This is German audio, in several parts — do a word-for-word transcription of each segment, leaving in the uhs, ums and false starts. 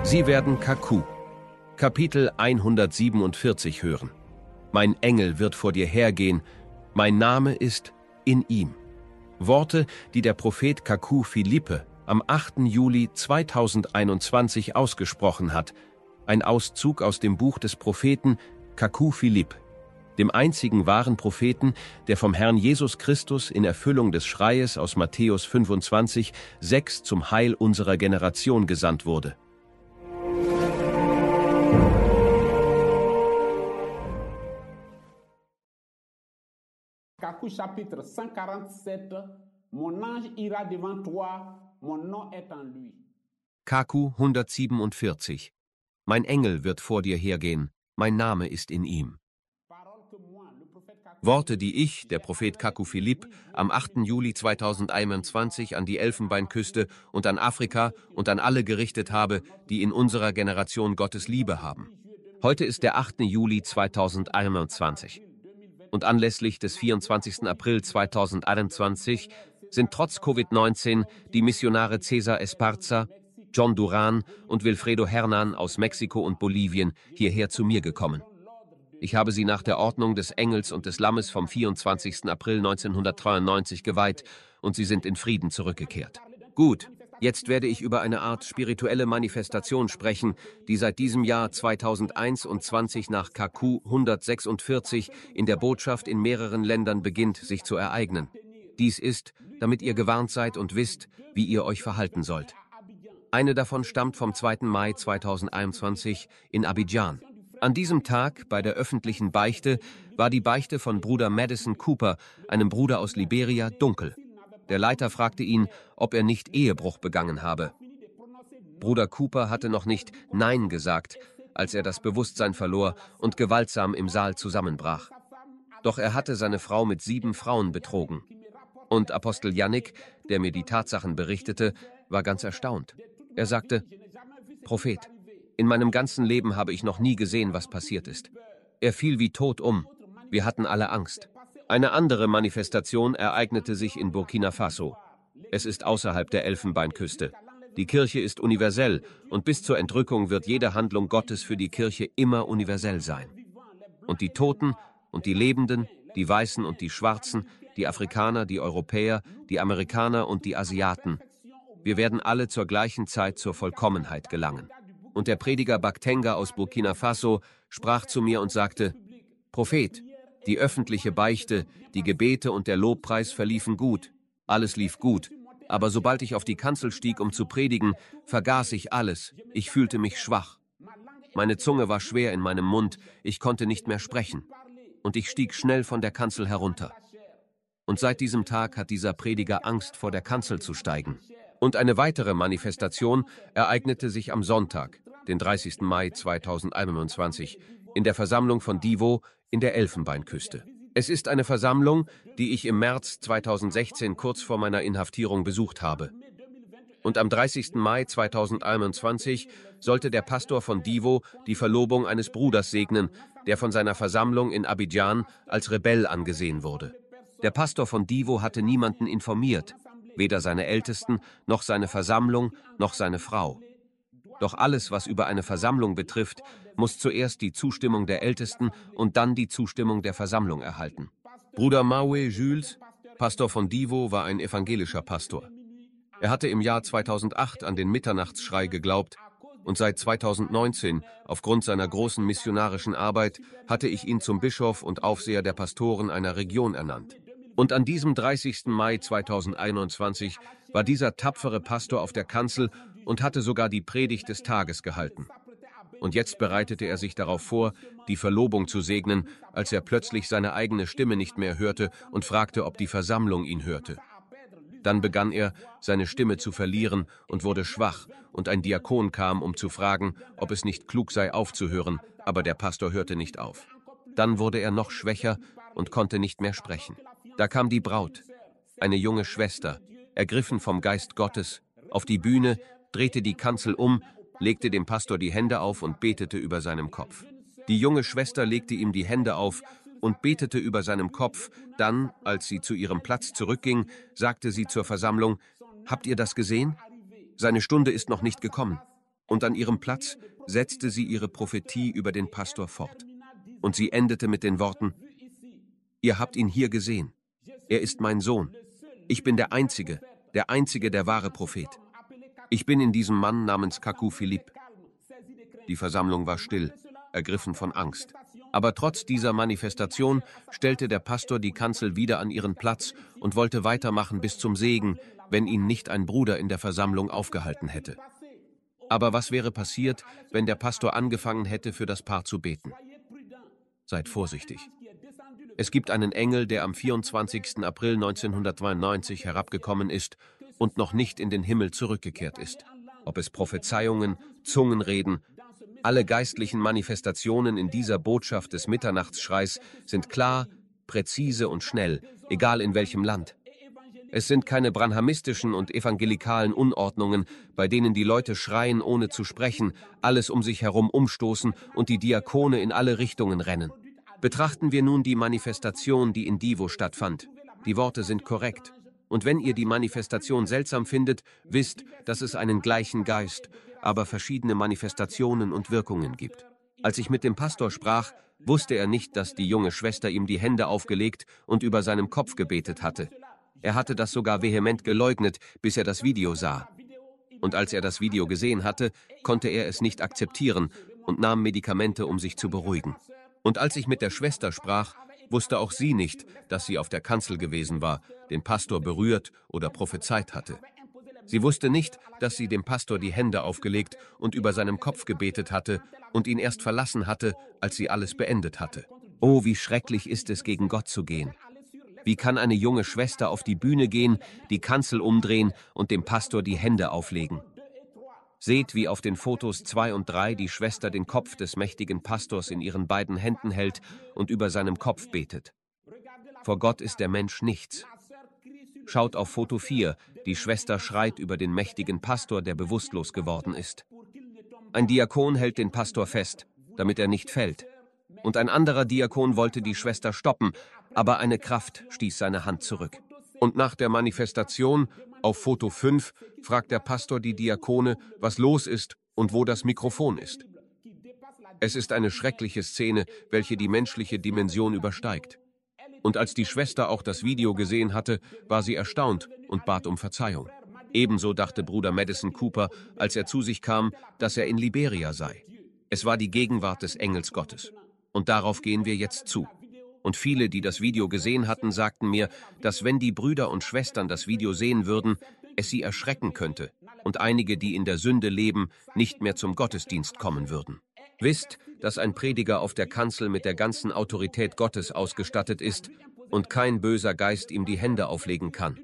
Sie werden Kaku, Kapitel hundertsiebenundvierzig hören. Mein Engel wird vor dir hergehen, mein Name ist in ihm. Worte, die der Prophet Kaku Philippe am achten Juli zweitausendeinundzwanzig ausgesprochen hat. Ein Auszug aus dem Buch des Propheten Kaku Philippe, dem einzigen wahren Propheten, der vom Herrn Jesus Christus in Erfüllung des Schreies aus Matthäus fünfundzwanzig, sechs zum Heil unserer Generation gesandt wurde. Kaku chapitre cent quarante-sept, mon ange ira devant toi, mon nom est en lui. Kaku hundertsiebenundvierzig. Mein Engel wird vor dir hergehen, mein Name ist in ihm. Worte, die ich, der Prophet Kaku Philippe, am achten Juli zweitausendeinundzwanzig an die Elfenbeinküste und an Afrika und an alle gerichtet habe, die in unserer Generation Gottes Liebe haben. Heute ist der achte Juli zweitausendeinundzwanzig. Und anlässlich des vierundzwanzigsten April zweitausendeinundzwanzig sind trotz Covid neunzehn die Missionare Cesar Esparza, John Duran und Wilfredo Hernan aus Mexiko und Bolivien hierher zu mir gekommen. Ich habe sie nach der Ordnung des Engels und des Lammes vom vierundzwanzigsten April neunzehnhundertdreiundneunzig geweiht und sie sind in Frieden zurückgekehrt. Gut, jetzt werde ich über eine Art spirituelle Manifestation sprechen, die seit diesem Jahr zweitausendeinundzwanzig nach Kaku hundertsechsundvierzig in der Botschaft in mehreren Ländern beginnt, sich zu ereignen. Dies ist, damit ihr gewarnt seid und wisst, wie ihr euch verhalten sollt. Eine davon stammt vom zweiten Mai zweitausendeinundzwanzig in Abidjan. An diesem Tag, bei der öffentlichen Beichte, war die Beichte von Bruder Madison Cooper, einem Bruder aus Liberia, dunkel. Der Leiter fragte ihn, ob er nicht Ehebruch begangen habe. Bruder Cooper hatte noch nicht Nein gesagt, als er das Bewusstsein verlor und gewaltsam im Saal zusammenbrach. Doch er hatte seine Frau mit sieben Frauen betrogen. Und Apostel Yannick, der mir die Tatsachen berichtete, war ganz erstaunt. Er sagte: Prophet, in meinem ganzen Leben habe ich noch nie gesehen, was passiert ist. Er fiel wie tot um. Wir hatten alle Angst. Eine andere Manifestation ereignete sich in Burkina Faso. Es ist außerhalb der Elfenbeinküste. Die Kirche ist universell und bis zur Entrückung wird jede Handlung Gottes für die Kirche immer universell sein. Und die Toten und die Lebenden, die Weißen und die Schwarzen, die Afrikaner, die Europäer, die Amerikaner und die Asiaten, wir werden alle zur gleichen Zeit zur Vollkommenheit gelangen. Und der Prediger Baktenga aus Burkina Faso sprach zu mir und sagte: Prophet, die öffentliche Beichte, die Gebete und der Lobpreis verliefen gut. Alles lief gut. Aber sobald ich auf die Kanzel stieg, um zu predigen, vergaß ich alles. Ich fühlte mich schwach. Meine Zunge war schwer in meinem Mund. Ich konnte nicht mehr sprechen. Und ich stieg schnell von der Kanzel herunter. Und seit diesem Tag hat dieser Prediger Angst, vor der Kanzel zu steigen. Und eine weitere Manifestation ereignete sich am Sonntag, den dreißigsten Mai zweitausendeinundzwanzig, in der Versammlung von Divo in der Elfenbeinküste. Es ist eine Versammlung, die ich im März zweitausendsechzehn kurz vor meiner Inhaftierung besucht habe. Und am dreißigsten Mai zweitausendeinundzwanzig sollte der Pastor von Divo die Verlobung eines Bruders segnen, der von seiner Versammlung in Abidjan als Rebell angesehen wurde. Der Pastor von Divo hatte niemanden informiert, weder seine Ältesten, noch seine Versammlung, noch seine Frau. Doch alles, was über eine Versammlung betrifft, muss zuerst die Zustimmung der Ältesten und dann die Zustimmung der Versammlung erhalten. Bruder Maoué Jules, Pastor von Divo, war ein evangelischer Pastor. Er hatte im Jahr zweitausendacht an den Mitternachtsschrei geglaubt und seit zweitausendneunzehn, aufgrund seiner großen missionarischen Arbeit, hatte ich ihn zum Bischof und Aufseher der Pastoren einer Region ernannt. Und an diesem dreißigsten Mai zweitausendeinundzwanzig war dieser tapfere Pastor auf der Kanzel und hatte sogar die Predigt des Tages gehalten. Und jetzt bereitete er sich darauf vor, die Verlobung zu segnen, als er plötzlich seine eigene Stimme nicht mehr hörte und fragte, ob die Versammlung ihn hörte. Dann begann er, seine Stimme zu verlieren und wurde schwach, und ein Diakon kam, um zu fragen, ob es nicht klug sei, aufzuhören, aber der Pastor hörte nicht auf. Dann wurde er noch schwächer und konnte nicht mehr sprechen. Da kam die Braut, eine junge Schwester, ergriffen vom Geist Gottes, auf die Bühne, drehte die Kanzel um, legte dem Pastor die Hände auf und betete über seinem Kopf. Die junge Schwester legte ihm die Hände auf und betete über seinem Kopf. Dann, als sie zu ihrem Platz zurückging, sagte sie zur Versammlung: Habt ihr das gesehen? Seine Stunde ist noch nicht gekommen. Und an ihrem Platz setzte sie ihre Prophetie über den Pastor fort. Und sie endete mit den Worten: Ihr habt ihn hier gesehen. Er ist mein Sohn. Ich bin der Einzige, der Einzige, der wahre Prophet. Ich bin in diesem Mann namens Kaku Philipp. Die Versammlung war still, ergriffen von Angst. Aber trotz dieser Manifestation stellte der Pastor die Kanzel wieder an ihren Platz und wollte weitermachen bis zum Segen, wenn ihn nicht ein Bruder in der Versammlung aufgehalten hätte. Aber was wäre passiert, wenn der Pastor angefangen hätte, für das Paar zu beten? Seid vorsichtig. Es gibt einen Engel, der am vierundzwanzigsten April neunzehnhundertneunundneunzig herabgekommen ist und noch nicht in den Himmel zurückgekehrt ist. Ob es Prophezeiungen, Zungenreden, alle geistlichen Manifestationen in dieser Botschaft des Mitternachtsschreis sind klar, präzise und schnell, egal in welchem Land. Es sind keine branhamistischen und evangelikalen Unordnungen, bei denen die Leute schreien, ohne zu sprechen, alles um sich herum umstoßen und die Diakone in alle Richtungen rennen. Betrachten wir nun die Manifestation, die in Divo stattfand. Die Worte sind korrekt. Und wenn ihr die Manifestation seltsam findet, wisst, dass es einen gleichen Geist, aber verschiedene Manifestationen und Wirkungen gibt. Als ich mit dem Pastor sprach, wusste er nicht, dass die junge Schwester ihm die Hände aufgelegt und über seinem Kopf gebetet hatte. Er hatte das sogar vehement geleugnet, bis er das Video sah. Und als er das Video gesehen hatte, konnte er es nicht akzeptieren und nahm Medikamente, um sich zu beruhigen. Und als ich mit der Schwester sprach, wusste auch sie nicht, dass sie auf der Kanzel gewesen war, den Pastor berührt oder prophezeit hatte. Sie wusste nicht, dass sie dem Pastor die Hände aufgelegt und über seinem Kopf gebetet hatte und ihn erst verlassen hatte, als sie alles beendet hatte. Oh, wie schrecklich ist es, gegen Gott zu gehen. Wie kann eine junge Schwester auf die Bühne gehen, die Kanzel umdrehen und dem Pastor die Hände auflegen? Seht, wie auf den Fotos zwei und drei die Schwester den Kopf des mächtigen Pastors in ihren beiden Händen hält und über seinem Kopf betet. Vor Gott ist der Mensch nichts. Schaut auf Foto vier, die Schwester schreit über den mächtigen Pastor, der bewusstlos geworden ist. Ein Diakon hält den Pastor fest, damit er nicht fällt. Und ein anderer Diakon wollte die Schwester stoppen, aber eine Kraft stieß seine Hand zurück. Und nach der Manifestation, auf Foto fünf, fragt der Pastor die Diakone, was los ist und wo das Mikrofon ist. Es ist eine schreckliche Szene, welche die menschliche Dimension übersteigt. Und als die Schwester auch das Video gesehen hatte, war sie erstaunt und bat um Verzeihung. Ebenso dachte Bruder Madison Cooper, als er zu sich kam, dass er in Liberia sei. Es war die Gegenwart des Engels Gottes. Und darauf gehen wir jetzt zu. Und viele, die das Video gesehen hatten, sagten mir, dass wenn die Brüder und Schwestern das Video sehen würden, es sie erschrecken könnte und einige, die in der Sünde leben, nicht mehr zum Gottesdienst kommen würden. Wisst, dass ein Prediger auf der Kanzel mit der ganzen Autorität Gottes ausgestattet ist und kein böser Geist ihm die Hände auflegen kann.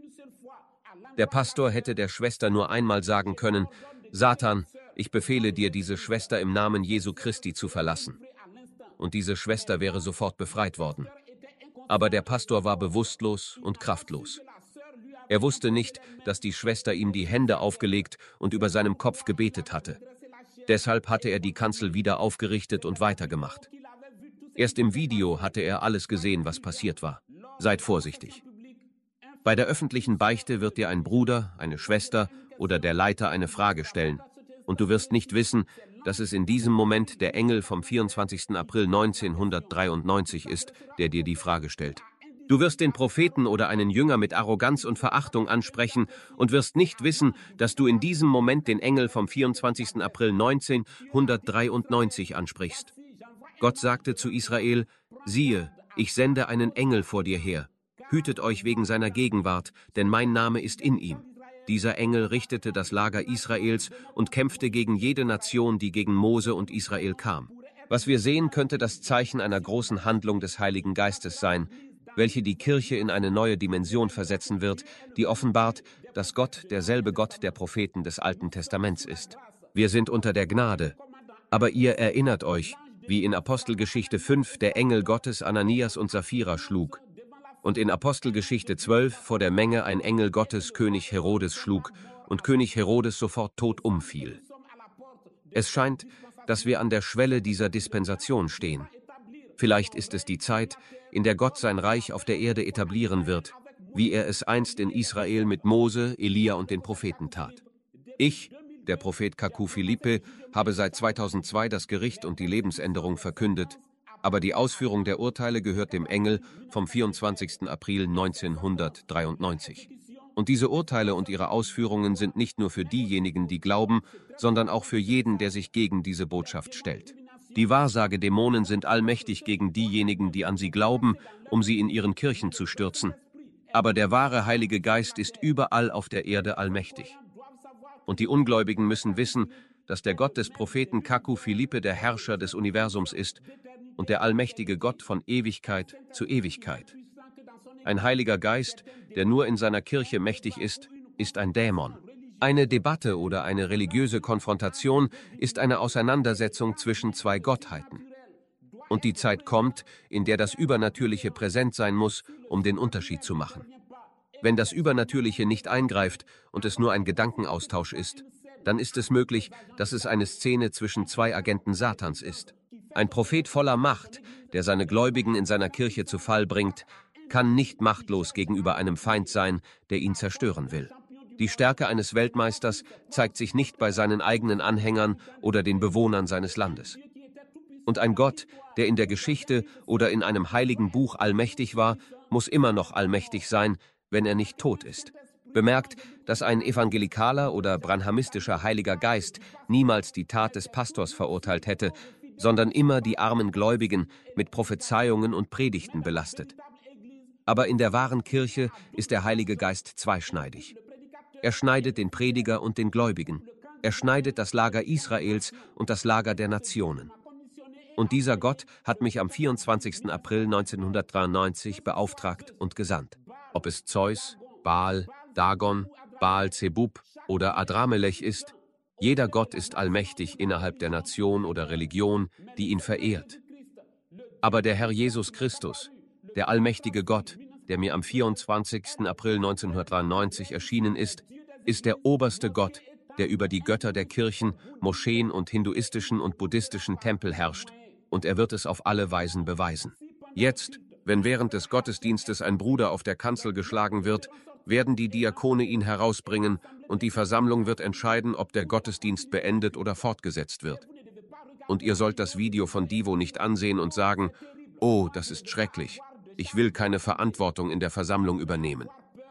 Der Pastor hätte der Schwester nur einmal sagen können, Satan, ich befehle dir, diese Schwester im Namen Jesu Christi zu verlassen. Und diese Schwester wäre sofort befreit worden. Aber der Pastor war bewusstlos und kraftlos. Er wusste nicht, dass die Schwester ihm die Hände aufgelegt und über seinem Kopf gebetet hatte. Deshalb hatte er die Kanzel wieder aufgerichtet und weitergemacht. Erst im Video hatte er alles gesehen, was passiert war. Seid vorsichtig. Bei der öffentlichen Beichte wird dir ein Bruder, eine Schwester oder der Leiter eine Frage stellen. Und du wirst nicht wissen, dass es in diesem Moment der Engel vom vierundzwanzigsten April neunzehnhundertdreiundneunzig ist, der dir die Frage stellt. Du wirst den Propheten oder einen Jünger mit Arroganz und Verachtung ansprechen und wirst nicht wissen, dass du in diesem Moment den Engel vom vierundzwanzigsten April neunzehnhundertdreiundneunzig ansprichst. Gott sagte zu Israel, siehe, ich sende einen Engel vor dir her. Hütet euch wegen seiner Gegenwart, denn mein Name ist in ihm. Dieser Engel richtete das Lager Israels und kämpfte gegen jede Nation, die gegen Mose und Israel kam. Was wir sehen, könnte das Zeichen einer großen Handlung des Heiligen Geistes sein, welche die Kirche in eine neue Dimension versetzen wird, die offenbart, dass Gott derselbe Gott der Propheten des Alten Testaments ist. Wir sind unter der Gnade. Aber ihr erinnert euch, wie in Apostelgeschichte fünf der Engel Gottes Ananias und Sapphira schlug. Und in Apostelgeschichte zwölf vor der Menge ein Engel Gottes König Herodes schlug und König Herodes sofort tot umfiel. Es scheint, dass wir an der Schwelle dieser Dispensation stehen. Vielleicht ist es die Zeit, in der Gott sein Reich auf der Erde etablieren wird, wie er es einst in Israel mit Mose, Elia und den Propheten tat. Ich, der Prophet Kaku Philippe, habe seit zweitausendzwei das Gericht und die Lebensänderung verkündet, aber die Ausführung der Urteile gehört dem Engel vom vierundzwanzigsten April neunzehnhundertdreiundneunzig. Und diese Urteile und ihre Ausführungen sind nicht nur für diejenigen, die glauben, sondern auch für jeden, der sich gegen diese Botschaft stellt. Die Wahrsagedämonen sind allmächtig gegen diejenigen, die an sie glauben, um sie in ihren Kirchen zu stürzen. Aber der wahre Heilige Geist ist überall auf der Erde allmächtig. Und die Ungläubigen müssen wissen, dass der Gott des Propheten Kaku Philippe der Herrscher des Universums ist und der allmächtige Gott von Ewigkeit zu Ewigkeit. Ein Heiliger Geist, der nur in seiner Kirche mächtig ist, ist ein Dämon. Eine Debatte oder eine religiöse Konfrontation ist eine Auseinandersetzung zwischen zwei Gottheiten. Und die Zeit kommt, in der das Übernatürliche präsent sein muss, um den Unterschied zu machen. Wenn das Übernatürliche nicht eingreift und es nur ein Gedankenaustausch ist, dann ist es möglich, dass es eine Szene zwischen zwei Agenten Satans ist. Ein Prophet voller Macht, der seine Gläubigen in seiner Kirche zu Fall bringt, kann nicht machtlos gegenüber einem Feind sein, der ihn zerstören will. Die Stärke eines Weltmeisters zeigt sich nicht bei seinen eigenen Anhängern oder den Bewohnern seines Landes. Und ein Gott, der in der Geschichte oder in einem heiligen Buch allmächtig war, muss immer noch allmächtig sein, wenn er nicht tot ist. Bemerkt, dass ein evangelikaler oder branhamistischer Heiliger Geist niemals die Tat des Pastors verurteilt hätte, sondern immer die armen Gläubigen mit Prophezeiungen und Predigten belastet. Aber in der wahren Kirche ist der Heilige Geist zweischneidig. Er schneidet den Prediger und den Gläubigen. Er schneidet das Lager Israels und das Lager der Nationen. Und dieser Gott hat mich am vierundzwanzigsten April neunzehnhundertdreiundneunzig beauftragt und gesandt. Ob es Zeus, Baal, Dagon, Baal-Zebub oder Adramelech ist, jeder Gott ist allmächtig innerhalb der Nation oder Religion, die ihn verehrt. Aber der Herr Jesus Christus, der allmächtige Gott, der mir am vierundzwanzigsten April neunzehnhundertdreiundneunzig erschienen ist, ist der oberste Gott, der über die Götter der Kirchen, Moscheen und hinduistischen und buddhistischen Tempel herrscht, und er wird es auf alle Weisen beweisen. Jetzt, wenn während des Gottesdienstes ein Bruder auf der Kanzel geschlagen wird, werden die Diakone ihn herausbringen und die Versammlung wird entscheiden, ob der Gottesdienst beendet oder fortgesetzt wird. Und ihr sollt das Video von Divo nicht ansehen und sagen, oh, das ist schrecklich, ich will keine Verantwortung in der Versammlung übernehmen.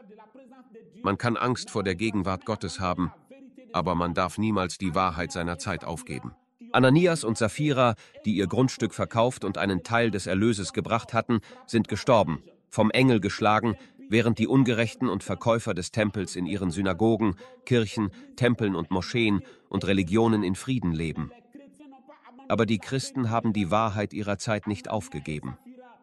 Man kann Angst vor der Gegenwart Gottes haben, aber man darf niemals die Wahrheit seiner Zeit aufgeben. Ananias und Sapphira, die ihr Grundstück verkauft und einen Teil des Erlöses gebracht hatten, sind gestorben, vom Engel geschlagen, während die Ungerechten und Verkäufer des Tempels in ihren Synagogen, Kirchen, Tempeln und Moscheen und Religionen in Frieden leben. Aber die Christen haben die Wahrheit ihrer Zeit nicht aufgegeben.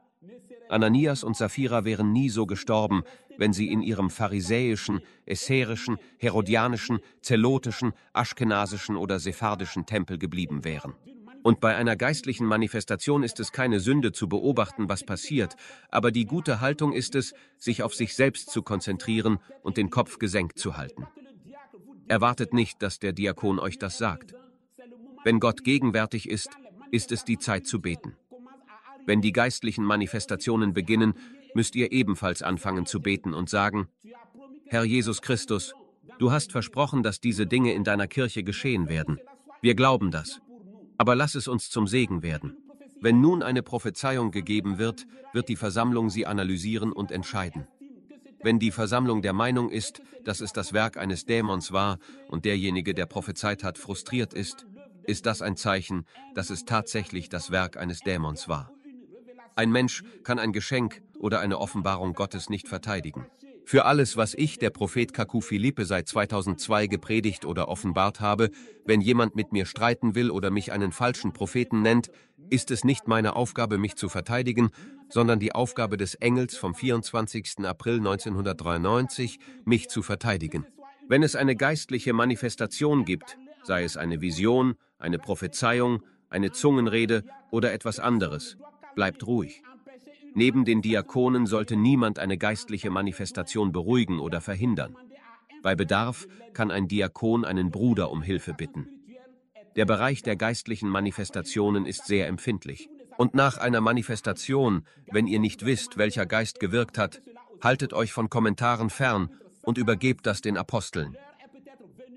Ananias und Sapphira wären nie so gestorben, wenn sie in ihrem pharisäischen, esserischen, herodianischen, zelotischen, aschkenasischen oder sephardischen Tempel geblieben wären. Und bei einer geistlichen Manifestation ist es keine Sünde zu beobachten, was passiert, aber die gute Haltung ist es, sich auf sich selbst zu konzentrieren und den Kopf gesenkt zu halten. Erwartet nicht, dass der Diakon euch das sagt. Wenn Gott gegenwärtig ist, ist es die Zeit zu beten. Wenn die geistlichen Manifestationen beginnen, müsst ihr ebenfalls anfangen zu beten und sagen, Herr Jesus Christus, du hast versprochen, dass diese Dinge in deiner Kirche geschehen werden. Wir glauben das. Aber lass es uns zum Segen werden. Wenn nun eine Prophezeiung gegeben wird, wird die Versammlung sie analysieren und entscheiden. Wenn die Versammlung der Meinung ist, dass es das Werk eines Dämons war und derjenige, der prophezeit hat, frustriert ist, ist das ein Zeichen, dass es tatsächlich das Werk eines Dämons war. Ein Mensch kann ein Geschenk oder eine Offenbarung Gottes nicht verteidigen. Für alles, was ich, der Prophet Kaku Philippe, seit zweitausendzwei gepredigt oder offenbart habe, wenn jemand mit mir streiten will oder mich einen falschen Propheten nennt, ist es nicht meine Aufgabe, mich zu verteidigen, sondern die Aufgabe des Engels vom vierundzwanzigsten April neunzehnhundertdreiundneunzig, mich zu verteidigen. Wenn es eine geistliche Manifestation gibt, sei es eine Vision, eine Prophezeiung, eine Zungenrede oder etwas anderes, bleibt ruhig. Neben den Diakonen sollte niemand eine geistliche Manifestation beruhigen oder verhindern. Bei Bedarf kann ein Diakon einen Bruder um Hilfe bitten. Der Bereich der geistlichen Manifestationen ist sehr empfindlich. Und nach einer Manifestation, wenn ihr nicht wisst, welcher Geist gewirkt hat, haltet euch von Kommentaren fern und übergebt das den Aposteln.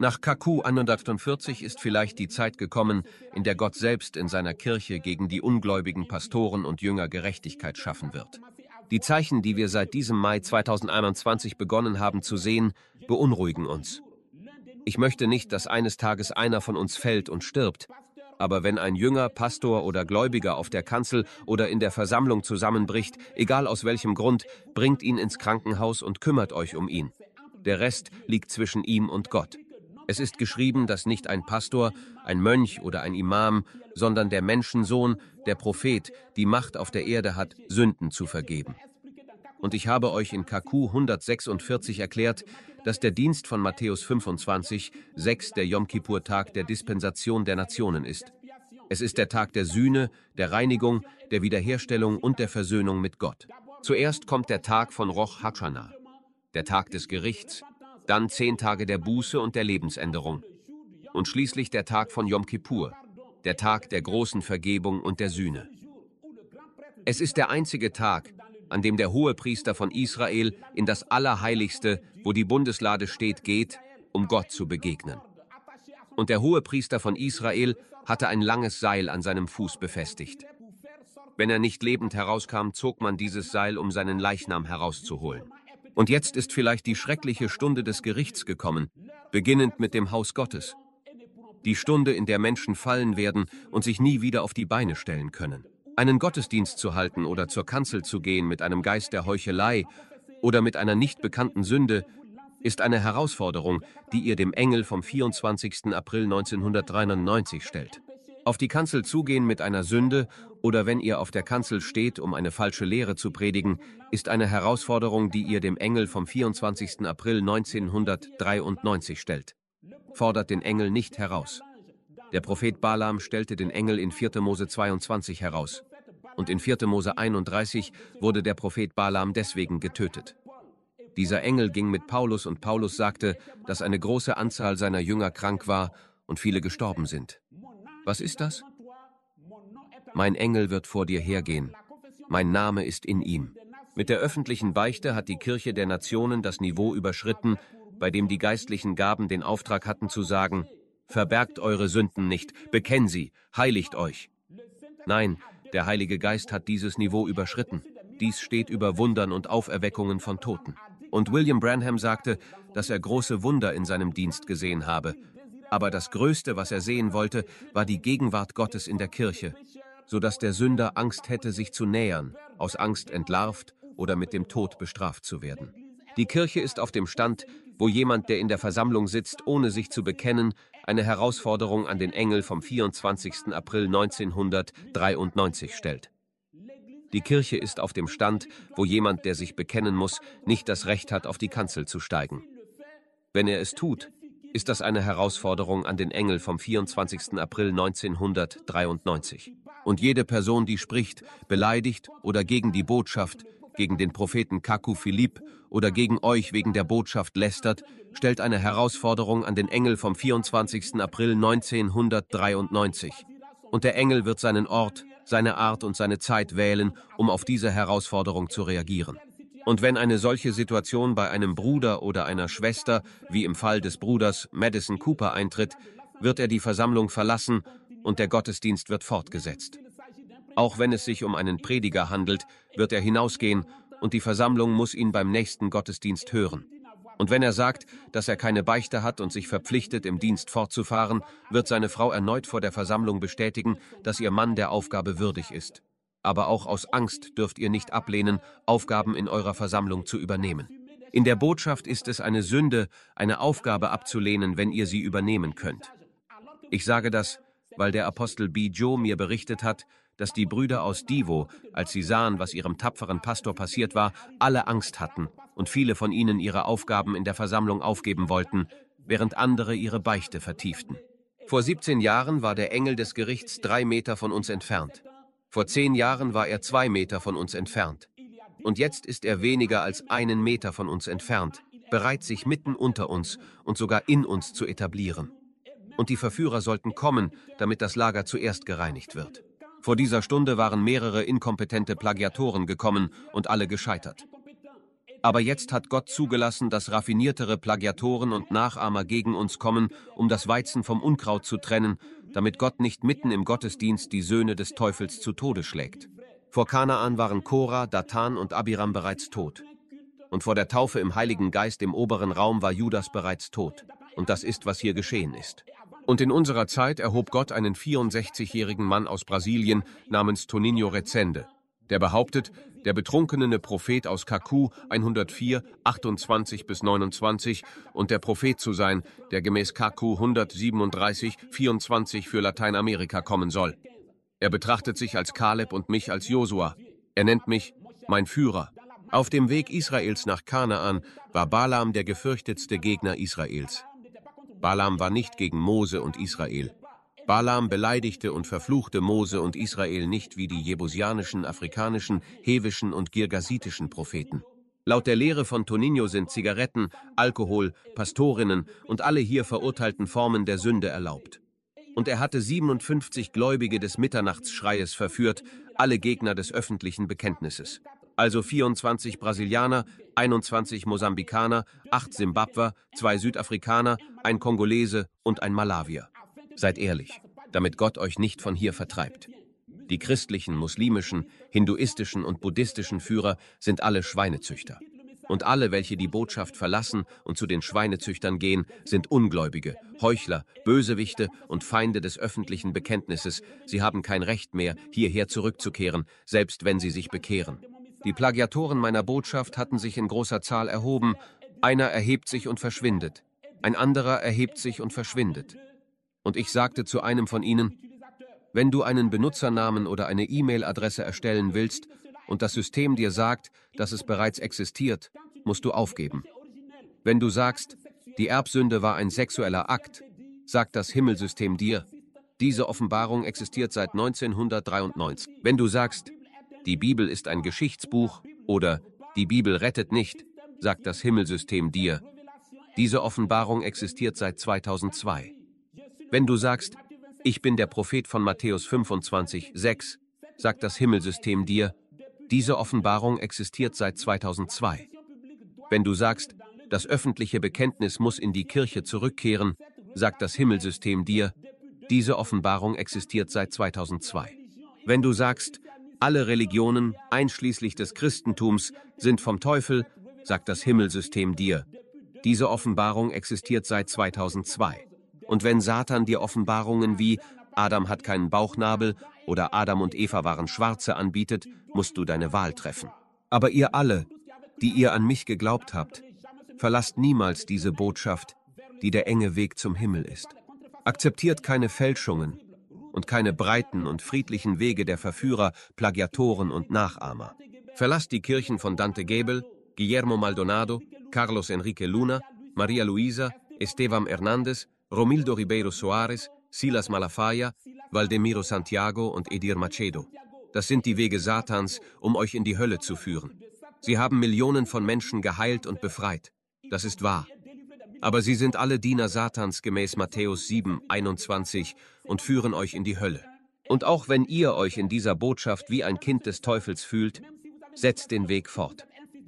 Nach K Q hundertachtundvierzig ist vielleicht die Zeit gekommen, in der Gott selbst in seiner Kirche gegen die ungläubigen Pastoren und Jünger Gerechtigkeit schaffen wird. Die Zeichen, die wir seit diesem Mai zweitausendeinundzwanzig begonnen haben zu sehen, beunruhigen uns. Ich möchte nicht, dass eines Tages einer von uns fällt und stirbt, aber wenn ein Jünger, Pastor oder Gläubiger auf der Kanzel oder in der Versammlung zusammenbricht, egal aus welchem Grund, bringt ihn ins Krankenhaus und kümmert euch um ihn. Der Rest liegt zwischen ihm und Gott. Es ist geschrieben, dass nicht ein Pastor, ein Mönch oder ein Imam, sondern der Menschensohn, der Prophet, die Macht auf der Erde hat, Sünden zu vergeben. Und ich habe euch in K Q hundertsechsundvierzig erklärt, dass der Dienst von Matthäus fünfundzwanzig, sechs der Jom-Kippur-Tag der Dispensation der Nationen ist. Es ist der Tag der Sühne, der Reinigung, der Wiederherstellung und der Versöhnung mit Gott. Zuerst kommt der Tag von Rosh Hashanah, der Tag des Gerichts, dann zehn Tage der Buße und der Lebensänderung und schließlich der Tag von Jom Kippur, der Tag der großen Vergebung und der Sühne. Es ist der einzige Tag, an dem der Hohepriester von Israel in das Allerheiligste, wo die Bundeslade steht, geht, um Gott zu begegnen. Und der Hohepriester von Israel hatte ein langes Seil an seinem Fuß befestigt. Wenn er nicht lebend herauskam, zog man dieses Seil, um seinen Leichnam herauszuholen. Und jetzt ist vielleicht die schreckliche Stunde des Gerichts gekommen, beginnend mit dem Haus Gottes. Die Stunde, in der Menschen fallen werden und sich nie wieder auf die Beine stellen können. Einen Gottesdienst zu halten oder zur Kanzel zu gehen mit einem Geist der Heuchelei oder mit einer nicht bekannten Sünde, ist eine Herausforderung, die ihr dem Engel vom vierundzwanzigsten April neunzehnhundertdreiundneunzig stellt. Auf die Kanzel zugehen mit einer Sünde oder wenn ihr auf der Kanzel steht, um eine falsche Lehre zu predigen, ist eine Herausforderung, die ihr dem Engel vom vierundzwanzigsten April neunzehnhundertdreiundneunzig stellt. Fordert den Engel nicht heraus. Der Prophet Balaam stellte den Engel in vierter Mose zweiundzwanzig heraus. Und in vierter Mose einunddreißig wurde der Prophet Balaam deswegen getötet. Dieser Engel ging mit Paulus und Paulus sagte, dass eine große Anzahl seiner Jünger krank war und viele gestorben sind. Was ist das? Mein Engel wird vor dir hergehen. Mein Name ist in ihm. Mit der öffentlichen Beichte hat die Kirche der Nationen das Niveau überschritten, bei dem die geistlichen Gaben den Auftrag hatten zu sagen, verbergt eure Sünden nicht, bekenn sie, heiligt euch. Nein, der Heilige Geist hat dieses Niveau überschritten. Dies steht über Wundern und Auferweckungen von Toten. Und William Branham sagte, dass er große Wunder in seinem Dienst gesehen habe. Aber das Größte, was er sehen wollte, war die Gegenwart Gottes in der Kirche, sodass der Sünder Angst hätte, sich zu nähern, aus Angst entlarvt oder mit dem Tod bestraft zu werden. Die Kirche ist auf dem Stand, wo jemand, der in der Versammlung sitzt, ohne sich zu bekennen, eine Herausforderung an den Engel vom vierundzwanzigsten April neunzehnhundertdreiundneunzig stellt. Die Kirche ist auf dem Stand, wo jemand, der sich bekennen muss, nicht das Recht hat, auf die Kanzel zu steigen. Wenn er es tut, ist das eine Herausforderung an den Engel vom vierundzwanzigsten April neunzehnhundertdreiundneunzig. Und jede Person, die spricht, beleidigt oder gegen die Botschaft, gegen den Propheten K Q Philipp oder gegen euch wegen der Botschaft lästert, stellt eine Herausforderung an den Engel vom vierundzwanzigsten April neunzehnhundertdreiundneunzig. Und der Engel wird seinen Ort, seine Art und seine Zeit wählen, um auf diese Herausforderung zu reagieren. Und wenn eine solche Situation bei einem Bruder oder einer Schwester, wie im Fall des Bruders Madison Cooper eintritt, wird er die Versammlung verlassen und der Gottesdienst wird fortgesetzt. Auch wenn es sich um einen Prediger handelt, wird er hinausgehen und die Versammlung muss ihn beim nächsten Gottesdienst hören. Und wenn er sagt, dass er keine Beichte hat und sich verpflichtet, im Dienst fortzufahren, wird seine Frau erneut vor der Versammlung bestätigen, dass ihr Mann der Aufgabe würdig ist. Aber auch aus Angst dürft ihr nicht ablehnen, Aufgaben in eurer Versammlung zu übernehmen. In der Botschaft ist es eine Sünde, eine Aufgabe abzulehnen, wenn ihr sie übernehmen könnt. Ich sage das, weil der Apostel B. Joe mir berichtet hat, dass die Brüder aus Divo, als sie sahen, was ihrem tapferen Pastor passiert war, alle Angst hatten und viele von ihnen ihre Aufgaben in der Versammlung aufgeben wollten, während andere ihre Beichte vertieften. Vor siebzehn Jahren war der Engel des Gerichts drei Meter von uns entfernt. Vor zehn Jahren war er zwei Meter von uns entfernt. Und jetzt ist er weniger als einen Meter von uns entfernt, bereit, sich mitten unter uns und sogar in uns zu etablieren. Und die Verführer sollten kommen, damit das Lager zuerst gereinigt wird. Vor dieser Stunde waren mehrere inkompetente Plagiatoren gekommen und alle gescheitert. Aber jetzt hat Gott zugelassen, dass raffiniertere Plagiatoren und Nachahmer gegen uns kommen, um das Weizen vom Unkraut zu trennen, damit Gott nicht mitten im Gottesdienst die Söhne des Teufels zu Tode schlägt. Vor Kanaan waren Korah, Datan und Abiram bereits tot. Und vor der Taufe im Heiligen Geist im oberen Raum war Judas bereits tot. Und das ist, was hier geschehen ist. Und in unserer Zeit erhob Gott einen vierundsechzigjährigen Mann aus Brasilien namens Toninho Rezende, der behauptet, der betrunkene Prophet aus Kaku hundertvier, achtundzwanzig bis neunundzwanzig und der Prophet zu sein, der gemäß Kaku hundertsiebenunddreißig, vierundzwanzig für Lateinamerika kommen soll. Er betrachtet sich als Kaleb und mich als Josua. Er nennt mich mein Führer. Auf dem Weg Israels nach Kanaan war Balaam der gefürchtetste Gegner Israels. Balaam war nicht gegen Mose und Israel. Balaam beleidigte und verfluchte Mose und Israel nicht wie die jebusianischen, afrikanischen, hewischen und girgasitischen Propheten. Laut der Lehre von Toninho sind Zigaretten, Alkohol, Pastorinnen und alle hier verurteilten Formen der Sünde erlaubt. Und er hatte siebenundfünfzig Gläubige des Mitternachtsschreies verführt, alle Gegner des öffentlichen Bekenntnisses. Also vierundzwanzig Brasilianer, einundzwanzig Mosambikaner, acht Simbabwer, zwei Südafrikaner, ein Kongolese und ein Malawier. Seid ehrlich, damit Gott euch nicht von hier vertreibt. Die christlichen, muslimischen, hinduistischen und buddhistischen Führer sind alle Schweinezüchter. Und alle, welche die Botschaft verlassen und zu den Schweinezüchtern gehen, sind Ungläubige, Heuchler, Bösewichte und Feinde des öffentlichen Bekenntnisses. Sie haben kein Recht mehr, hierher zurückzukehren, selbst wenn sie sich bekehren. Die Plagiatoren meiner Botschaft hatten sich in großer Zahl erhoben. Einer erhebt sich und verschwindet. Ein anderer erhebt sich und verschwindet. Und ich sagte zu einem von ihnen, wenn du einen Benutzernamen oder eine E-Mail-Adresse erstellen willst und das System dir sagt, dass es bereits existiert, musst du aufgeben. Wenn du sagst, die Erbsünde war ein sexueller Akt, sagt das Himmelsystem dir, diese Offenbarung existiert seit neunzehnhundertdreiundneunzig. Wenn du sagst, die Bibel ist ein Geschichtsbuch oder die Bibel rettet nicht, sagt das Himmelsystem dir, diese Offenbarung existiert seit zweitausendzwei. Wenn du sagst, ich bin der Prophet von Matthäus fünfundzwanzig, sechs, sagt das Himmelsystem dir, diese Offenbarung existiert seit zweitausendzwei. Wenn du sagst, das öffentliche Bekenntnis muss in die Kirche zurückkehren, sagt das Himmelsystem dir, diese Offenbarung existiert seit zweitausendzwei. Wenn du sagst, alle Religionen, einschließlich des Christentums, sind vom Teufel, sagt das Himmelsystem dir, diese Offenbarung existiert seit zweitausendzwei. Und wenn Satan dir Offenbarungen wie Adam hat keinen Bauchnabel oder Adam und Eva waren Schwarze anbietet, musst du deine Wahl treffen. Aber ihr alle, die ihr an mich geglaubt habt, verlasst niemals diese Botschaft, die der enge Weg zum Himmel ist. Akzeptiert keine Fälschungen und keine breiten und friedlichen Wege der Verführer, Plagiatoren und Nachahmer. Verlasst die Kirchen von Dante Gebel, Guillermo Maldonado, Carlos Enrique Luna, Maria Luisa, Estevam Hernández, Romildo Ribeiro Soares, Silas Malafaia, Valdemiro Santiago und Edir Macedo. Das sind die Wege Satans, um euch in die Hölle zu führen. Sie haben Millionen von Menschen geheilt und befreit. Das ist wahr. Aber sie sind alle Diener Satans gemäß Matthäus sieben, einundzwanzig und führen euch in die Hölle. Und auch wenn ihr euch in dieser Botschaft wie ein Kind des Teufels fühlt, setzt den Weg fort.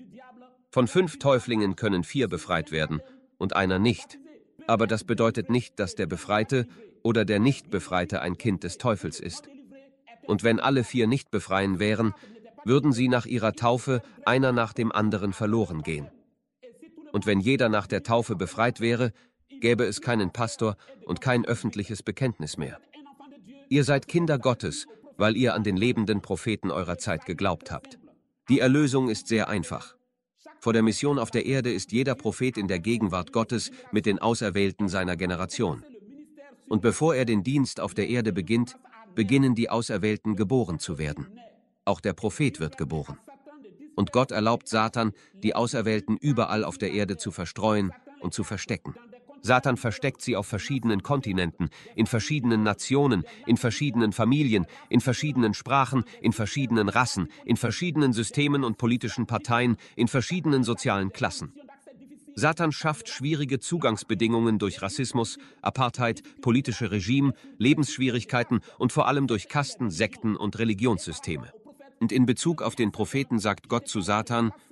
Von fünf Täuflingen können vier befreit werden und einer nicht. Aber das bedeutet nicht, dass der Befreite oder der Nicht-Befreite ein Kind des Teufels ist. Und wenn alle vier nicht befreien wären, würden sie nach ihrer Taufe einer nach dem anderen verloren gehen. Und wenn jeder nach der Taufe befreit wäre, gäbe es keinen Pastor und kein öffentliches Bekenntnis mehr. Ihr seid Kinder Gottes, weil ihr an den lebenden Propheten eurer Zeit geglaubt habt. Die Erlösung ist sehr einfach. Vor der Mission auf der Erde ist jeder Prophet in der Gegenwart Gottes mit den Auserwählten seiner Generation. Und bevor er den Dienst auf der Erde beginnt, beginnen die Auserwählten geboren zu werden. Auch der Prophet wird geboren. Und Gott erlaubt Satan, die Auserwählten überall auf der Erde zu verstreuen und zu verstecken. Satan versteckt sie auf verschiedenen Kontinenten, in verschiedenen Nationen, in verschiedenen Familien, in verschiedenen Sprachen, in verschiedenen Rassen, in verschiedenen Systemen und politischen Parteien, in verschiedenen sozialen Klassen. Satan schafft schwierige Zugangsbedingungen durch Rassismus, Apartheid, politische Regime, Lebensschwierigkeiten und vor allem durch Kasten, Sekten und Religionssysteme. Und in Bezug auf den Propheten sagt Gott zu Satan,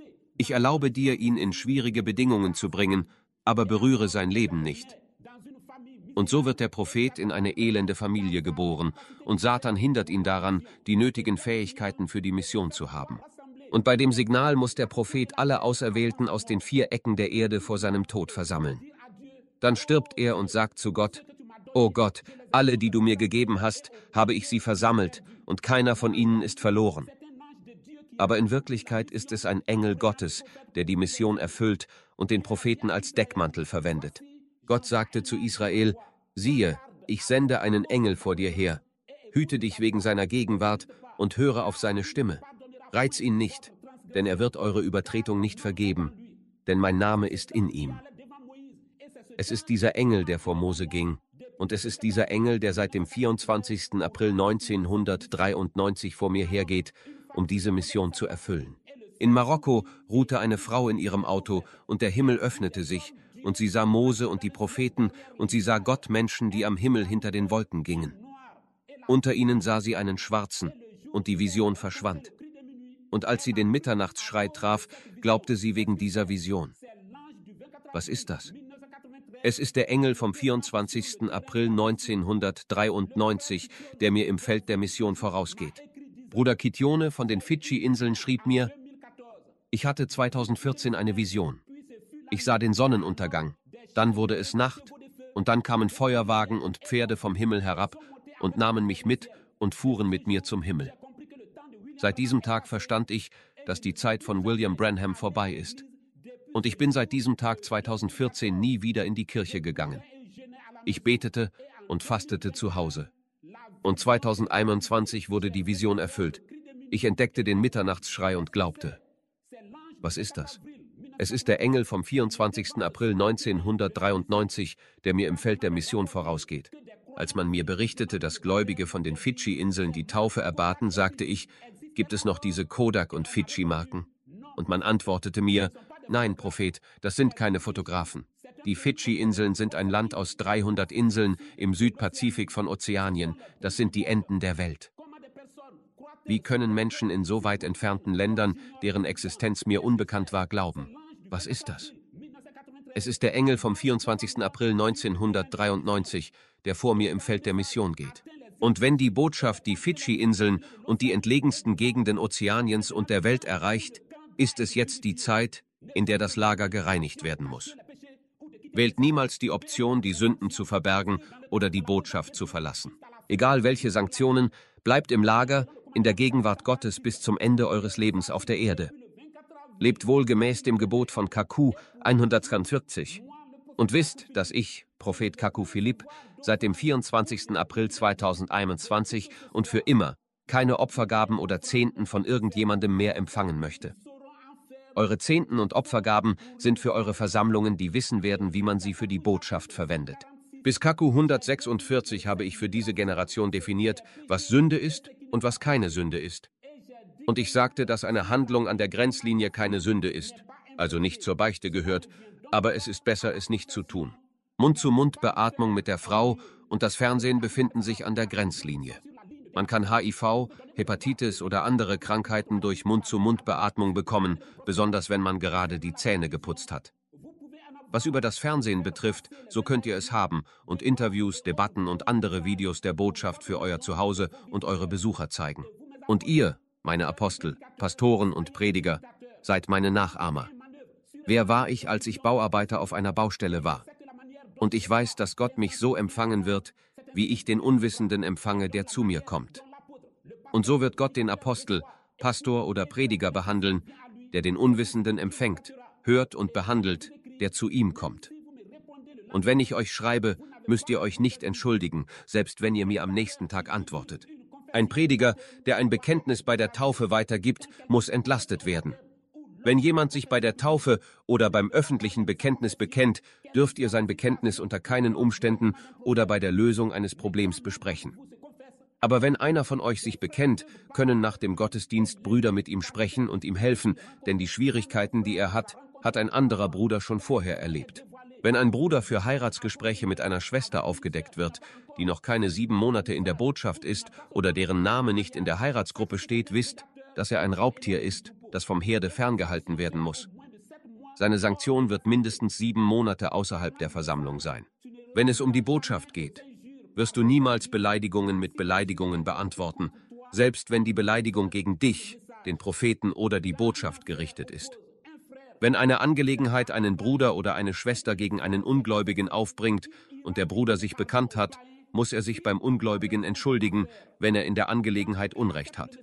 Ich erlaube dir, ihn in schwierige Bedingungen zu bringen, aber berühre sein Leben nicht. Und so wird der Prophet in eine elende Familie geboren, und Satan hindert ihn daran, die nötigen Fähigkeiten für die Mission zu haben. Und bei dem Signal muss der Prophet alle Auserwählten aus den vier Ecken der Erde vor seinem Tod versammeln. Dann stirbt er und sagt zu Gott: »O Gott, alle, die du mir gegeben hast, habe ich sie versammelt, und keiner von ihnen ist verloren.« Aber in Wirklichkeit ist es ein Engel Gottes, der die Mission erfüllt und den Propheten als Deckmantel verwendet. Gott sagte zu Israel: »Siehe, ich sende einen Engel vor dir her. Hüte dich wegen seiner Gegenwart und höre auf seine Stimme. Reiz ihn nicht, denn er wird eure Übertretung nicht vergeben, denn mein Name ist in ihm.« Es ist dieser Engel, der vor Mose ging, und es ist dieser Engel, der seit dem vierundzwanzigsten April neunzehnhundertdreiundneunzig vor mir hergeht, um diese Mission zu erfüllen. In Marokko ruhte eine Frau in ihrem Auto, und der Himmel öffnete sich, und sie sah Mose und die Propheten, und sie sah Gottmenschen, die am Himmel hinter den Wolken gingen. Unter ihnen sah sie einen Schwarzen, und die Vision verschwand. Und als sie den Mitternachtsschrei traf, glaubte sie wegen dieser Vision. Was ist das? Es ist der Engel vom vierundzwanzigsten April neunzehnhundertdreiundneunzig, der mir im Feld der Mission vorausgeht. Bruder Kitione von den Fidschi-Inseln schrieb mir: Ich hatte zweitausendvierzehn eine Vision. Ich sah den Sonnenuntergang, dann wurde es Nacht, und dann kamen Feuerwagen und Pferde vom Himmel herab und nahmen mich mit und fuhren mit mir zum Himmel. Seit diesem Tag verstand ich, dass die Zeit von William Branham vorbei ist. Und ich bin seit diesem Tag zweitausendvierzehn nie wieder in die Kirche gegangen. Ich betete und fastete zu Hause. Und zweitausendeinundzwanzig wurde die Vision erfüllt. Ich entdeckte den Mitternachtsschrei und glaubte. Was ist das? Es ist der Engel vom vierundzwanzigsten April neunzehnhundertdreiundneunzig, der mir im Feld der Mission vorausgeht. Als man mir berichtete, dass Gläubige von den Fidschi-Inseln die Taufe erbaten, sagte ich: Gibt es noch diese Kodak- und Fidschi-Marken? Und man antwortete mir: Nein, Prophet, das sind keine Fotografen. Die Fidschi-Inseln sind ein Land aus dreihundert Inseln im Südpazifik von Ozeanien. Das sind die Enden der Welt. Wie können Menschen in so weit entfernten Ländern, deren Existenz mir unbekannt war, glauben? Was ist das? Es ist der Engel vom vierundzwanzigsten April neunzehnhundertdreiundneunzig, der vor mir im Feld der Mission geht. Und wenn die Botschaft die Fidschi-Inseln und die entlegensten Gegenden Ozeaniens und der Welt erreicht, ist es jetzt die Zeit, in der das Lager gereinigt werden muss. Wählt niemals die Option, die Sünden zu verbergen oder die Botschaft zu verlassen. Egal welche Sanktionen, bleibt im Lager, in der Gegenwart Gottes bis zum Ende eures Lebens auf der Erde. Lebt wohl gemäß dem Gebot von Kaku hundertzweiundvierzig. Und wisst, dass ich, Prophet Kaku Philipp, seit dem vierundzwanzigsten April zweitausendeinundzwanzig und für immer keine Opfergaben oder Zehnten von irgendjemandem mehr empfangen möchte. Eure Zehnten und Opfergaben sind für eure Versammlungen, die wissen werden, wie man sie für die Botschaft verwendet. Bis Kaku hundertsechsundvierzig habe ich für diese Generation definiert, was Sünde ist und was keine Sünde ist. Und ich sagte, dass eine Handlung an der Grenzlinie keine Sünde ist, also nicht zur Beichte gehört, aber es ist besser, es nicht zu tun. Mund-zu-Mund-Beatmung mit der Frau und das Fernsehen befinden sich an der Grenzlinie. Man kann H I V, Hepatitis oder andere Krankheiten durch Mund-zu-Mund-Beatmung bekommen, besonders wenn man gerade die Zähne geputzt hat. Was über das Fernsehen betrifft, so könnt ihr es haben und Interviews, Debatten und andere Videos der Botschaft für euer Zuhause und eure Besucher zeigen. Und ihr, meine Apostel, Pastoren und Prediger, seid meine Nachahmer. Wer war ich, als ich Bauarbeiter auf einer Baustelle war? Und ich weiß, dass Gott mich so empfangen wird, wie ich den Unwissenden empfange, der zu mir kommt. Und so wird Gott den Apostel, Pastor oder Prediger behandeln, der den Unwissenden empfängt, hört und behandelt, der zu ihm kommt. Und wenn ich euch schreibe, müsst ihr euch nicht entschuldigen, selbst wenn ihr mir am nächsten Tag antwortet. Ein Prediger, der ein Bekenntnis bei der Taufe weitergibt, muss entlastet werden. Wenn jemand sich bei der Taufe oder beim öffentlichen Bekenntnis bekennt, dürft ihr sein Bekenntnis unter keinen Umständen oder bei der Lösung eines Problems besprechen. Aber wenn einer von euch sich bekennt, können nach dem Gottesdienst Brüder mit ihm sprechen und ihm helfen, denn die Schwierigkeiten, die er hat, hat ein anderer Bruder schon vorher erlebt. Wenn ein Bruder für Heiratsgespräche mit einer Schwester aufgedeckt wird, die noch keine sieben Monate in der Botschaft ist oder deren Name nicht in der Heiratsgruppe steht, wisst, dass er ein Raubtier ist das vom Herde ferngehalten werden muss. Seine Sanktion wird mindestens sieben Monate außerhalb der Versammlung sein. Wenn es um die Botschaft geht, wirst du niemals Beleidigungen mit Beleidigungen beantworten, selbst wenn die Beleidigung gegen dich, den Propheten oder die Botschaft gerichtet ist. Wenn eine Angelegenheit einen Bruder oder eine Schwester gegen einen Ungläubigen aufbringt und der Bruder sich bekannt hat, muss er sich beim Ungläubigen entschuldigen, wenn er in der Angelegenheit Unrecht hat.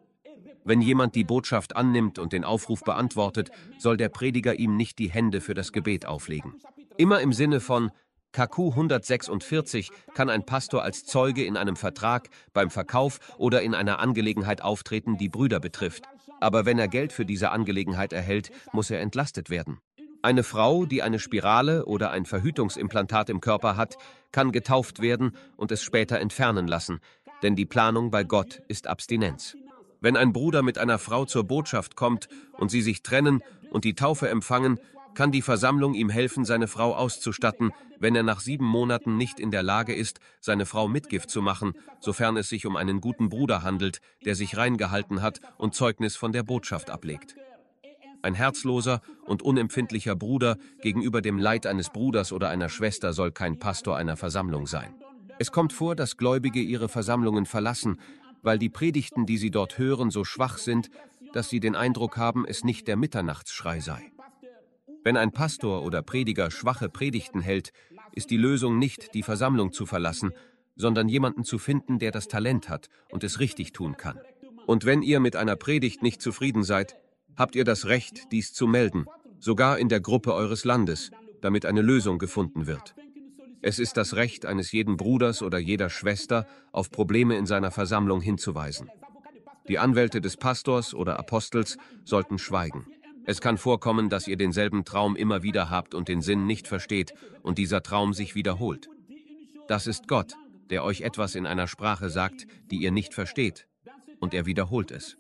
Wenn jemand die Botschaft annimmt und den Aufruf beantwortet, soll der Prediger ihm nicht die Hände für das Gebet auflegen. Immer im Sinne von K Q hundertsechsundvierzig kann ein Pastor als Zeuge in einem Vertrag, beim Verkauf oder in einer Angelegenheit auftreten, die Brüder betrifft. Aber wenn er Geld für diese Angelegenheit erhält, muss er entlastet werden. Eine Frau, die eine Spirale oder ein Verhütungsimplantat im Körper hat, kann getauft werden und es später entfernen lassen, denn die Planung bei Gott ist Abstinenz. Wenn ein Bruder mit einer Frau zur Botschaft kommt und sie sich trennen und die Taufe empfangen, kann die Versammlung ihm helfen, seine Frau auszustatten, wenn er nach sieben Monaten nicht in der Lage ist, seine Frau Mitgift zu machen, sofern es sich um einen guten Bruder handelt, der sich reingehalten hat und Zeugnis von der Botschaft ablegt. Ein herzloser und unempfindlicher Bruder gegenüber dem Leid eines Bruders oder einer Schwester soll kein Pastor einer Versammlung sein. Es kommt vor, dass Gläubige ihre Versammlungen verlassen, weil die Predigten, die sie dort hören, so schwach sind, dass sie den Eindruck haben, es nicht der Mitternachtsschrei sei. Wenn ein Pastor oder Prediger schwache Predigten hält, ist die Lösung nicht, die Versammlung zu verlassen, sondern jemanden zu finden, der das Talent hat und es richtig tun kann. Und wenn ihr mit einer Predigt nicht zufrieden seid, habt ihr das Recht, dies zu melden, sogar in der Gruppe eures Landes, damit eine Lösung gefunden wird. Es ist das Recht eines jeden Bruders oder jeder Schwester, auf Probleme in seiner Versammlung hinzuweisen. Die Anwälte des Pastors oder Apostels sollten schweigen. Es kann vorkommen, dass ihr denselben Traum immer wieder habt und den Sinn nicht versteht und dieser Traum sich wiederholt. Das ist Gott, der euch etwas in einer Sprache sagt, die ihr nicht versteht, und er wiederholt es.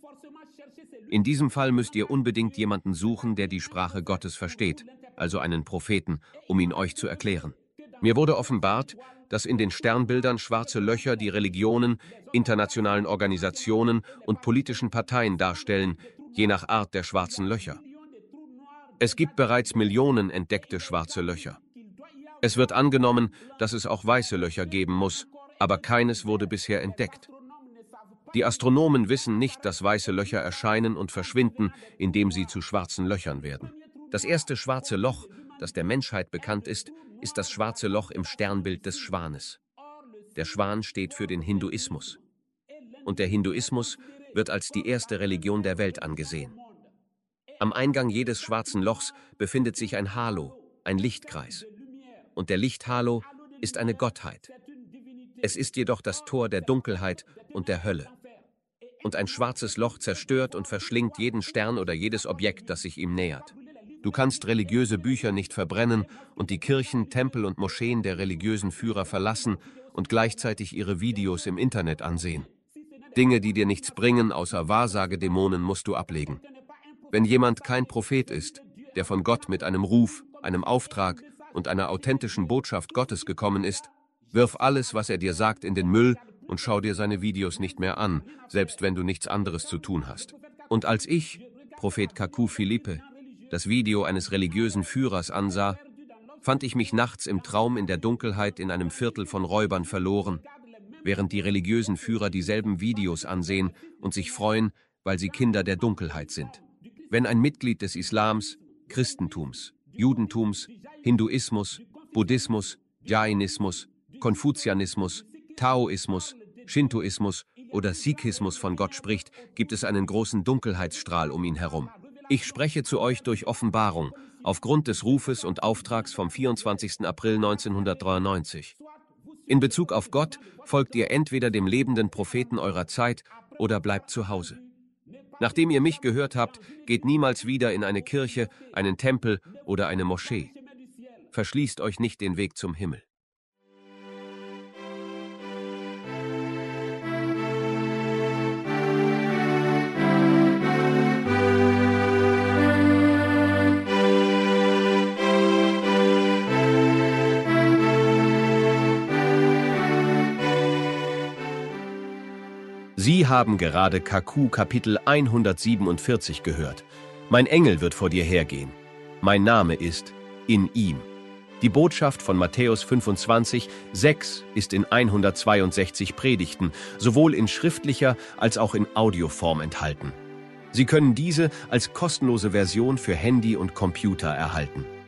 In diesem Fall müsst ihr unbedingt jemanden suchen, der die Sprache Gottes versteht, also einen Propheten, um ihn euch zu erklären. Mir wurde offenbart, dass in den Sternbildern schwarze Löcher die Religionen, internationalen Organisationen und politischen Parteien darstellen, je nach Art der schwarzen Löcher. Es gibt bereits Millionen entdeckte schwarze Löcher. Es wird angenommen, dass es auch weiße Löcher geben muss, aber keines wurde bisher entdeckt. Die Astronomen wissen nicht, dass weiße Löcher erscheinen und verschwinden, indem sie zu schwarzen Löchern werden. Das erste schwarze Loch, das der Menschheit bekannt ist, ist das schwarze Loch im Sternbild des Schwanes. Der Schwan steht für den Hinduismus. Und der Hinduismus wird als die erste Religion der Welt angesehen. Am Eingang jedes schwarzen Lochs befindet sich ein Halo, ein Lichtkreis. Und der Lichthalo ist eine Gottheit. Es ist jedoch das Tor der Dunkelheit und der Hölle. Und ein schwarzes Loch zerstört und verschlingt jeden Stern oder jedes Objekt, das sich ihm nähert. Du kannst religiöse Bücher nicht verbrennen und die Kirchen, Tempel und Moscheen der religiösen Führer verlassen und gleichzeitig ihre Videos im Internet ansehen. Dinge, die dir nichts bringen, außer Wahrsagedämonen, musst du ablegen. Wenn jemand kein Prophet ist, der von Gott mit einem Ruf, einem Auftrag und einer authentischen Botschaft Gottes gekommen ist, wirf alles, was er dir sagt, in den Müll und schau dir seine Videos nicht mehr an, selbst wenn du nichts anderes zu tun hast. Und als ich, Prophet K Q Philippe, das Video eines religiösen Führers ansah, fand ich mich nachts im Traum in der Dunkelheit in einem Viertel von Räubern verloren, während die religiösen Führer dieselben Videos ansehen und sich freuen, weil sie Kinder der Dunkelheit sind. Wenn ein Mitglied des Islams, Christentums, Judentums, Hinduismus, Buddhismus, Jainismus, Konfuzianismus, Taoismus, Shintoismus oder Sikhismus von Gott spricht, gibt es einen großen Dunkelheitsstrahl um ihn herum. Ich spreche zu euch durch Offenbarung, aufgrund des Rufes und Auftrags vom vierundzwanzigsten April neunzehnhundertdreiundneunzig. In Bezug auf Gott folgt ihr entweder dem lebenden Propheten eurer Zeit oder bleibt zu Hause. Nachdem ihr mich gehört habt, geht niemals wieder in eine Kirche, einen Tempel oder eine Moschee. Verschließt euch nicht den Weg zum Himmel. Sie haben gerade K Q Kapitel hundertsiebenundvierzig gehört. Mein Engel wird vor dir hergehen. Mein Name ist in ihm. Die Botschaft von Matthäus fünfundzwanzig, sechs ist in hundertzweiundsechzig Predigten, sowohl in schriftlicher als auch in Audioform enthalten. Sie können diese als kostenlose Version für Handy und Computer erhalten.